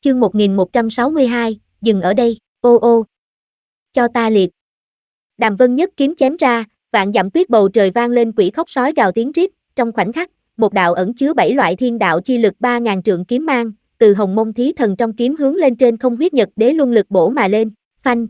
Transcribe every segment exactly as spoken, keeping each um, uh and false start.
Chương một nghìn một trăm sáu mươi hai, dừng ở đây, ô ô. Cho ta liệt. Đàm Vân nhất kiếm chém ra, vạn dặm tuyết bầu trời vang lên quỷ khóc sói gào tiếng rít, trong khoảnh khắc, một đạo ẩn chứa bảy loại thiên đạo chi lực ba ngàn trượng kiếm mang, từ Hồng Mông Thí Thần trong kiếm hướng lên trên không huyết nhật đế luân lực bổ mà lên, phanh.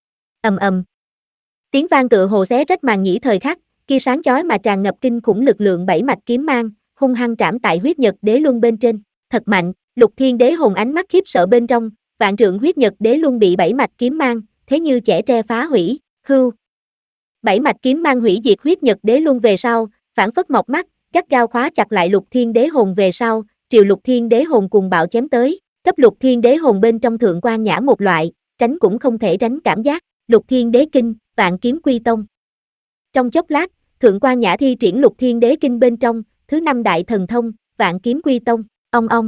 Ầm ầm. Tiếng vang tựa hồ xé rách màn nhĩ thời khắc, kia sáng chói mà tràn ngập kinh khủng lực lượng bảy mạch kiếm mang, hung hăng trảm tại huyết nhật đế luân bên trên, thật mạnh. Lục Thiên Đế hồn ánh mắt khiếp sợ bên trong, vạn trượng huyết nhật đế luân bị bảy mạch kiếm mang, thế như chẻ tre phá hủy, hưu. Bảy mạch kiếm mang hủy diệt huyết nhật đế luân về sau, phản phất mọc mắt, gắt gao khóa chặt lại Lục Thiên Đế hồn về sau, triều Lục Thiên Đế hồn cùng bạo chém tới, cấp Lục Thiên Đế hồn bên trong thượng quan nhã một loại, tránh cũng không thể tránh cảm giác, Lục Thiên Đế kinh, vạn kiếm quy tông. Trong chốc lát, thượng quan nhã thi triển Lục Thiên Đế kinh bên trong, thứ năm đại thần thông, vạn kiếm quy tông, ong ong.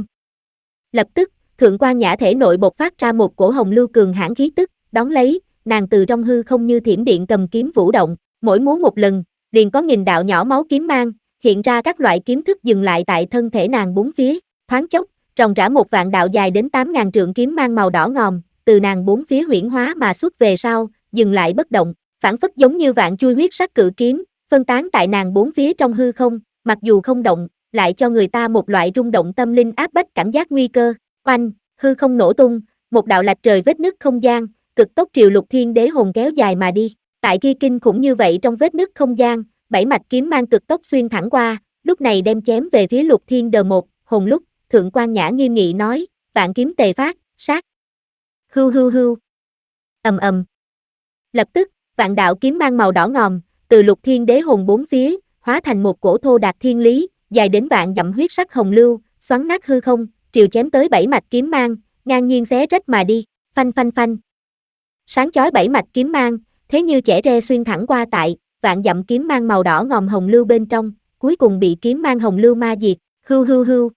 Lập tức, thượng quan nhã thể nội bộc phát ra một cổ hồng lưu cường hãn khí tức, đón lấy, nàng từ trong hư không như thiểm điện cầm kiếm vũ động, mỗi múa một lần, liền có nghìn đạo nhỏ máu kiếm mang, hiện ra các loại kiếm thức dừng lại tại thân thể nàng bốn phía, thoáng chốc, ròng rã một vạn đạo dài đến tám ngàn trượng kiếm mang màu đỏ ngòm, từ nàng bốn phía huyễn hóa mà xuất về sau, dừng lại bất động, phản phất giống như vạn chui huyết sắc cự kiếm, phân tán tại nàng bốn phía trong hư không, mặc dù không động, lại cho người ta một loại rung động tâm linh áp bách cảm giác nguy cơ. Oanh, hư không nổ tung, một đạo lạch trời vết nứt không gian, cực tốc triều Lục Thiên Đế hồn kéo dài mà đi. Tại kia kinh khủng như vậy trong vết nứt không gian, bảy mạch kiếm mang cực tốc xuyên thẳng qua, lúc này đem chém về phía Lục Thiên Đờ một, hồn lúc, thượng quan nhã nghiêm nghị nói, vạn kiếm tề phát, sát. Hưu hưu hưu. Ầm ầm. Lập tức, vạn đạo kiếm mang màu đỏ ngòm, từ Lục Thiên Đế hồn bốn phía, hóa thành một cổ thô đạt thiên lý, dài đến vạn dặm huyết sắc hồng lưu, xoắn nát hư không, triều chém tới bảy mạch kiếm mang, ngang nhiên xé rách mà đi, phanh phanh phanh. Sáng chói bảy mạch kiếm mang, thế như chẻ tre xuyên thẳng qua tại, vạn dặm kiếm mang màu đỏ ngòm hồng lưu bên trong, cuối cùng bị kiếm mang hồng lưu ma diệt, hưu hưu hưu.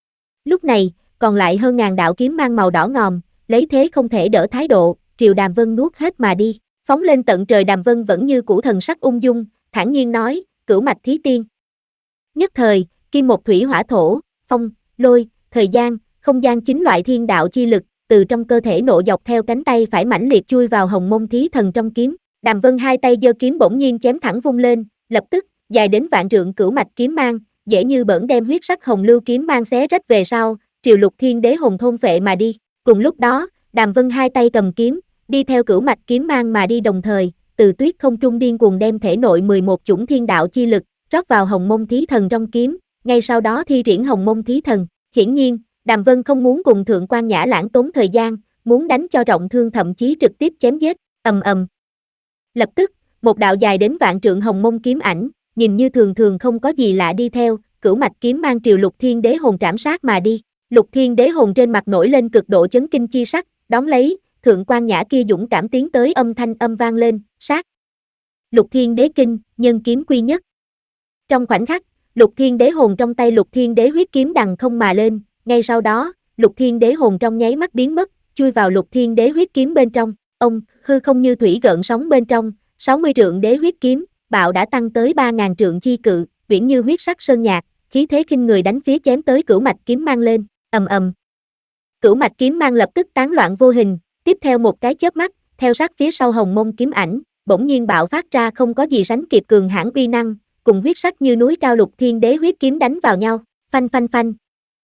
Lúc này, còn lại hơn ngàn đạo kiếm mang màu đỏ ngòm, lấy thế không thể đỡ thái độ, triều Đàm Vân nuốt hết mà đi, phóng lên tận trời. Đàm Vân vẫn như cũ thần sắc ung dung, thản nhiên nói, cửu mạch thí tiên. Nhất thời, kim một thủy hỏa thổ, phong, lôi, thời gian, không gian chín loại thiên đạo chi lực, từ trong cơ thể nộ dọc theo cánh tay phải mãnh liệt chui vào Hồng Mông Thí Thần trong kiếm. Đàm Vân hai tay giơ kiếm bỗng nhiên chém thẳng vung lên, lập tức, dài đến vạn trượng cửu mạch kiếm mang, dễ như bỡn đem huyết sắc hồng lưu kiếm mang xé rách về sau, triều Lục Thiên Đế hồn thôn phệ mà đi. Cùng lúc đó, Đàm Vân hai tay cầm kiếm, đi theo cửu mạch kiếm mang mà đi đồng thời, từ tuyết không trung điên cuồng đem thể nội mười một chủng thiên đạo chi lực rót vào Hồng Mông Thí Thần trong kiếm, ngay sau đó thi triển Hồng Mông Thí Thần. Hiển nhiên, Đàm Vân không muốn cùng thượng quan nhã lãng tốn thời gian, muốn đánh cho trọng thương thậm chí trực tiếp chém giết, ầm ầm. Lập tức, một đạo dài đến vạn trượng hồng mông kiếm ảnh, nhìn như thường thường không có gì lạ đi theo, cửu mạch kiếm mang triều Lục Thiên Đế hồn trảm sát mà đi. Lục Thiên Đế hồn trên mặt nổi lên cực độ chấn kinh chi sắc, đón lấy, thượng quan nhã kia dũng cảm tiến tới âm thanh âm vang lên, sát. Lục Thiên Đế kinh, nhân kiếm quy nhất. Trong khoảnh khắc, Lục Thiên Đế hồn trong tay Lục Thiên Đế huyết kiếm đằng không mà lên, ngay sau đó, Lục Thiên Đế hồn trong nháy mắt biến mất, chui vào Lục Thiên Đế huyết kiếm bên trong. Ông, hư không như thủy gợn sóng bên trong, sáu mươi trượng đế huyết kiếm, bạo đã tăng tới ba ngàn trượng chi cự, viễn như huyết sắc sơn nhạc, khí thế khinh người đánh phía chém tới cửu mạch kiếm mang lên, ầm ầm. Cửu mạch kiếm mang lập tức tán loạn vô hình, tiếp theo một cái chớp mắt, theo sát phía sau hồng mông kiếm ảnh, bỗng nhiên bạo phát ra không có gì sánh kịp cường hãn uy năng, cùng huyết sắc như núi cao Lục Thiên Đế huyết kiếm đánh vào nhau, phanh phanh phanh.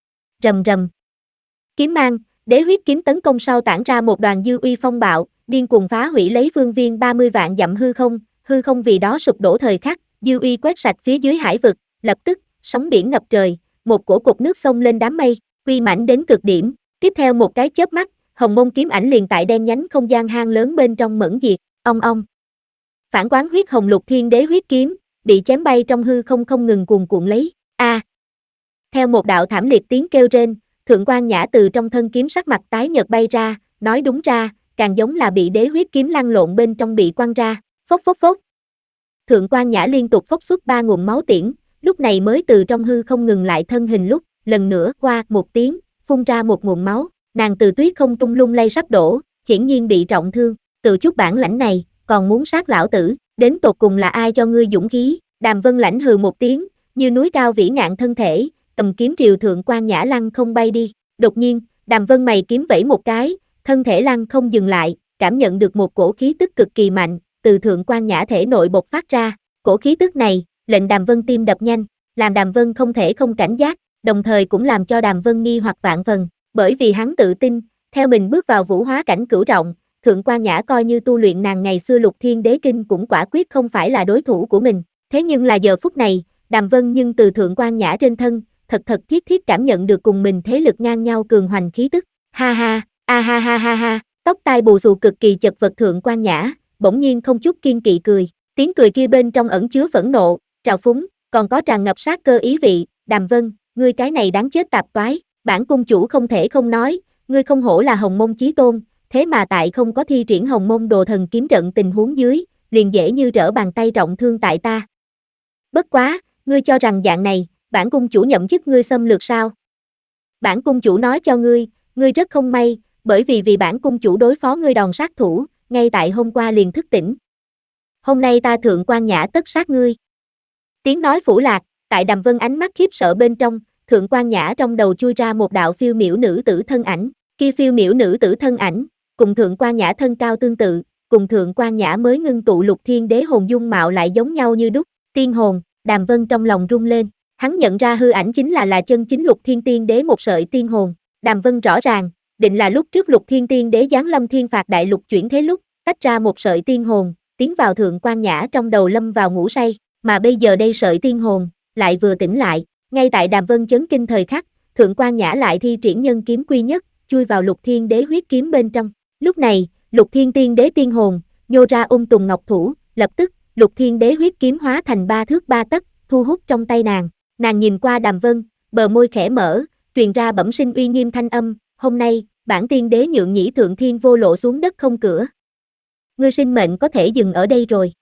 Rầm rầm. Kiếm mang, đế huyết kiếm tấn công sau tản ra một đoàn dư uy phong bạo, điên cuồng phá hủy lấy phương viên ba mươi vạn dặm hư không, hư không vì đó sụp đổ thời khắc, dư uy quét sạch phía dưới hải vực, lập tức, sóng biển ngập trời, một cổ cục nước xông lên đám mây, uy mãnh đến cực điểm, tiếp theo một cái chớp mắt, hồng mông kiếm ảnh liền tại đen nhánh không gian hang lớn bên trong mẫn diệt, ong ong. Phản quán huyết hồng Lục Thiên Đế huyết kiếm, bị chém bay trong hư không không ngừng cuồn cuộn lấy, a. À. Theo một đạo thảm liệt tiếng kêu rên, thượng quan nhã từ trong thân kiếm sắc mặt tái nhợt bay ra, nói đúng ra, càng giống là bị đế huyết kiếm lăn lộn bên trong bị quăng ra, phốc phốc phốc. Thượng quan nhã liên tục phốc xuất ba nguồn máu tiễn, lúc này mới từ trong hư không ngừng lại thân hình lúc, lần nữa qua một tiếng, phun ra một nguồn máu, nàng từ tuyết không trung lung lay sắp đổ, hiển nhiên bị trọng thương, từ chút bản lãnh này, còn muốn sát lão tử, đến tột cùng là ai cho ngươi dũng khí? Đàm Vân lãnh hừ một tiếng, như núi cao vĩ ngạn thân thể, cầm kiếm triều thượng quan nhã lăng không bay đi. Đột nhiên, Đàm Vân mày kiếm vẫy một cái, thân thể lăng không dừng lại, cảm nhận được một cổ khí tức cực kỳ mạnh, từ Thượng Quan Nhã thể nội bộc phát ra. Cổ khí tức này, lệnh Đàm Vân tim đập nhanh, làm Đàm Vân không thể không cảnh giác, đồng thời cũng làm cho Đàm Vân nghi hoặc vạn phần, bởi vì hắn tự tin, theo mình bước vào vũ hóa cảnh cửu trọng, Thượng Quan Nhã coi như tu luyện nàng ngày xưa Lục Thiên Đế Kinh cũng quả quyết không phải là đối thủ của mình. Thế nhưng là giờ phút này, Đàm Vân nhưng từ Thượng Quan Nhã trên thân, thật thật thiết thiết cảm nhận được cùng mình thế lực ngang nhau cường hoành khí tức. Ha ha, a ha ha ha ha, tóc tai bù xù cực kỳ chật vật Thượng Quan Nhã, bỗng nhiên không chút kiên kỵ cười, tiếng cười kia bên trong ẩn chứa phẫn nộ, trào phúng, còn có tràn ngập sát cơ ý vị. Đàm Vân, ngươi cái này đáng chết tạp toái, bản cung chủ không thể không nói, ngươi không hổ là Hồng Mông chí tôn, thế mà tại không có thi triển Hồng Mông Đồ Thần kiếm trận tình huống dưới, liền dễ như trở bàn tay trọng thương tại ta. Bất quá, ngươi cho rằng dạng này, bản cung chủ nhậm chức ngươi xâm lược sao? Bản cung chủ nói cho ngươi, ngươi rất không may, bởi vì vì bản cung chủ đối phó ngươi đòn sát thủ, ngay tại hôm qua liền thức tỉnh. Hôm nay ta Thượng Quan Nhã tất sát ngươi. Tiếng nói phủ lạc, tại Đàm Vân ánh mắt khiếp sợ bên trong, Thượng Quan Nhã trong đầu chui ra một đạo phiêu miểu nữ tử thân ảnh, kia phiêu miểu nữ tử thân ảnh, cùng Thượng Quan Nhã thân cao tương tự, cùng Thượng Quan Nhã mới ngưng tụ Lục Thiên Đế hồn dung mạo lại giống nhau như đúc, tiên hồn. Đàm Vân trong lòng rung lên, hắn nhận ra hư ảnh chính là là chân chính Lục Thiên Tiên Đế một sợi tiên hồn. Đàm Vân rõ ràng, định là lúc trước Lục Thiên Tiên Đế giáng lâm thiên phạt đại lục chuyển thế lúc, tách ra một sợi tiên hồn, tiến vào Thượng Quan Nhã trong đầu lâm vào ngủ say, mà bây giờ đây sợi tiên hồn lại vừa tỉnh lại. Ngay tại Đàm Vân chấn kinh thời khắc, Thượng Quan Nhã lại thi triển nhân kiếm quy nhất, chui vào Lục Thiên Đế huyết kiếm bên trong. Lúc này, Lục Thiên Tiên Đế tiên hồn nhô ra ung tùng ngọc thủ, lập tức Lục Thiên Đế huyết kiếm hóa thành ba thước ba tấc, thu hút trong tay nàng. Nàng nhìn qua Đàm Vân, bờ môi khẽ mở, truyền ra bẩm sinh uy nghiêm thanh âm, hôm nay, bản tiên đế nhượng nhĩ thượng thiên vô lộ xuống đất không cửa. Ngươi sinh mệnh có thể dừng ở đây rồi.